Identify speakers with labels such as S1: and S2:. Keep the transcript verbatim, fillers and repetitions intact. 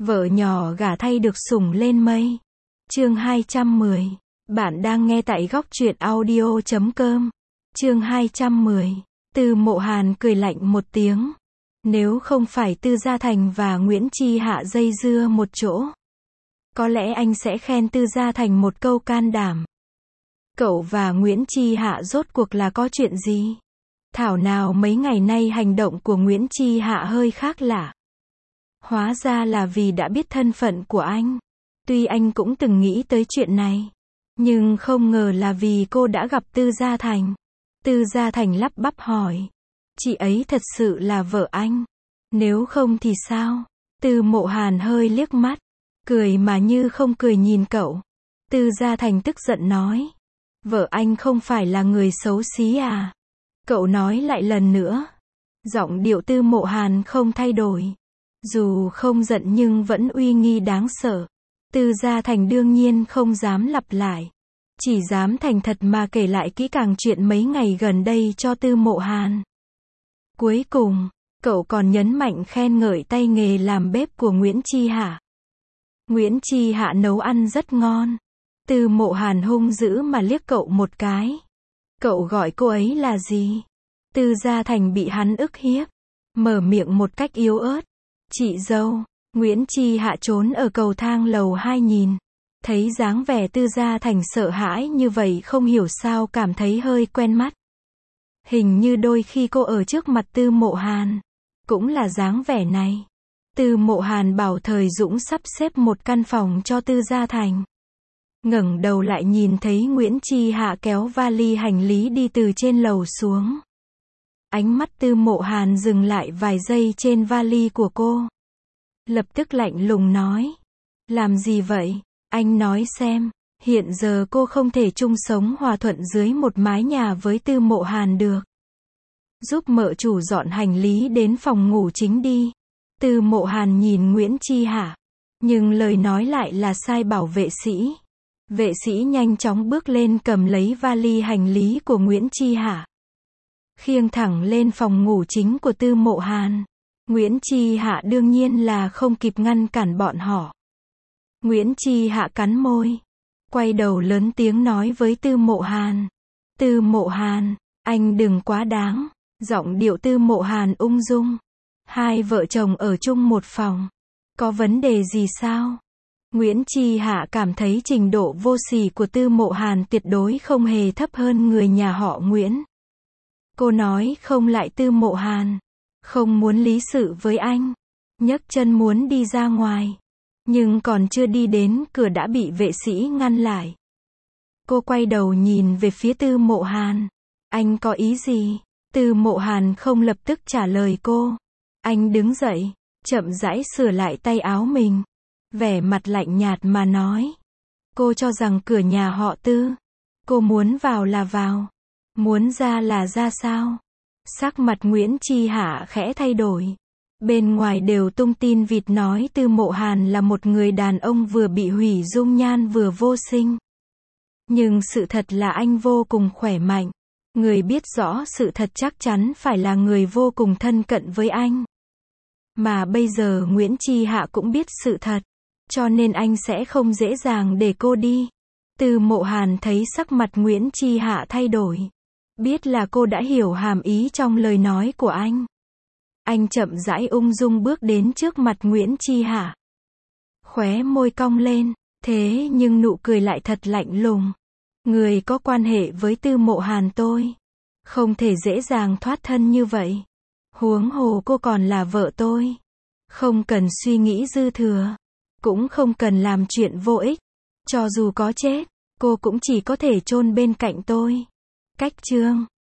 S1: Vợ nhỏ gả thay được sủng lên mây. Chương hai trăm mười. Bạn đang nghe tại góc truyện audio chấm com. Chương hai trăm mười. Tư Mộ Hàn cười lạnh một tiếng. Nếu không phải Tư Gia Thành và Nguyễn Chi Hạ dây dưa một chỗ, có lẽ anh sẽ khen Tư Gia Thành một câu can đảm. Cậu và Nguyễn Chi Hạ rốt cuộc là có chuyện gì? Thảo nào mấy ngày nay hành động của Nguyễn Chi Hạ hơi khác lạ. Hóa ra là vì đã biết thân phận của anh. Tuy anh cũng từng nghĩ tới chuyện này, nhưng không ngờ là vì cô đã gặp Tư Gia Thành. Tư Gia Thành lắp bắp hỏi. Chị ấy thật sự là vợ anh? Nếu không thì sao? Tư Mộ Hàn hơi liếc mắt, cười mà như không cười nhìn cậu. Tư Gia Thành tức giận nói. Vợ anh không phải là người xấu xí à? Cậu nói lại lần nữa. Giọng điệu Tư Mộ Hàn không thay đổi. Dù không giận nhưng vẫn uy nghi đáng sợ. Tư Gia Thành đương nhiên không dám lặp lại. Chỉ dám thành thật mà kể lại kỹ càng chuyện mấy ngày gần đây cho Tư Mộ Hàn. Cuối cùng, cậu còn nhấn mạnh khen ngợi tay nghề làm bếp của Nguyễn Chi Hạ. Nguyễn Chi Hạ nấu ăn rất ngon. Tư Mộ Hàn hung dữ mà liếc cậu một cái. Cậu gọi cô ấy là gì? Tư Gia Thành bị hắn ức hiếp, mở miệng một cách yếu ớt. Chị dâu. Nguyễn Chi Hạ trốn ở cầu thang lầu hai nhìn. Thấy dáng vẻ Tư Gia Thành sợ hãi như vậy không hiểu sao cảm thấy hơi quen mắt. Hình như đôi khi cô ở trước mặt Tư Mộ Hàn cũng là dáng vẻ này. Tư Mộ Hàn bảo Thời Dũng sắp xếp một căn phòng cho Tư Gia Thành. Ngẩng đầu lại nhìn thấy Nguyễn Chi Hạ kéo vali hành lý đi từ trên lầu xuống. Ánh mắt Tư Mộ Hàn dừng lại vài giây trên vali của cô. Lập tức lạnh lùng nói. Làm gì vậy? Anh nói xem. Hiện giờ cô không thể chung sống hòa thuận dưới một mái nhà với Tư Mộ Hàn được. Giúp mợ chủ dọn hành lý đến phòng ngủ chính đi. Tư Mộ Hàn nhìn Nguyễn Chi Hạ, nhưng lời nói lại là sai bảo vệ sĩ. Vệ sĩ nhanh chóng bước lên cầm lấy vali hành lý của Nguyễn Chi Hạ, khiêng thẳng lên phòng ngủ chính của Tư Mộ Hàn. Nguyễn Chi Hạ đương nhiên là không kịp ngăn cản bọn họ. Nguyễn Chi Hạ cắn môi, quay đầu lớn tiếng nói với Tư Mộ Hàn. Tư Mộ Hàn, anh đừng quá đáng. Giọng điệu Tư Mộ Hàn ung dung. Hai vợ chồng ở chung một phòng, có vấn đề gì sao? Nguyễn Chi Hạ cảm thấy trình độ vô sỉ của Tư Mộ Hàn tuyệt đối không hề thấp hơn người nhà họ Nguyễn. Cô nói không lại Tư Mộ Hàn, không muốn lý sự với anh, nhấc chân muốn đi ra ngoài, nhưng còn chưa đi đến cửa đã bị vệ sĩ ngăn lại. Cô quay đầu nhìn về phía Tư Mộ Hàn. Anh có ý gì? Tư Mộ Hàn không lập tức trả lời cô. Anh đứng dậy, chậm rãi sửa lại tay áo mình, vẻ mặt lạnh nhạt mà nói. Cô cho rằng cửa nhà họ Tư, cô muốn vào là vào, muốn ra là ra sao? Sắc mặt Nguyễn Chi Hạ khẽ thay đổi. Bên ngoài đều tung tin vịt nói Tư Mộ Hàn là một người đàn ông vừa bị hủy dung nhan vừa vô sinh. Nhưng sự thật là anh vô cùng khỏe mạnh. Người biết rõ sự thật chắc chắn phải là người vô cùng thân cận với anh. Mà bây giờ Nguyễn Chi Hạ cũng biết sự thật, cho nên anh sẽ không dễ dàng để cô đi. Tư Mộ Hàn thấy sắc mặt Nguyễn Chi Hạ thay đổi, biết là cô đã hiểu hàm ý trong lời nói của anh. Anh chậm rãi ung dung bước đến trước mặt Nguyễn Chi Hạ, khóe môi cong lên, thế nhưng nụ cười lại thật lạnh lùng. Người có quan hệ với Tư Mộ Hàn tôi, không thể dễ dàng thoát thân như vậy. Huống hồ cô còn là vợ tôi. Không cần suy nghĩ dư thừa, cũng không cần làm chuyện vô ích. Cho dù có chết, cô cũng chỉ có thể chôn bên cạnh tôi. Cách chương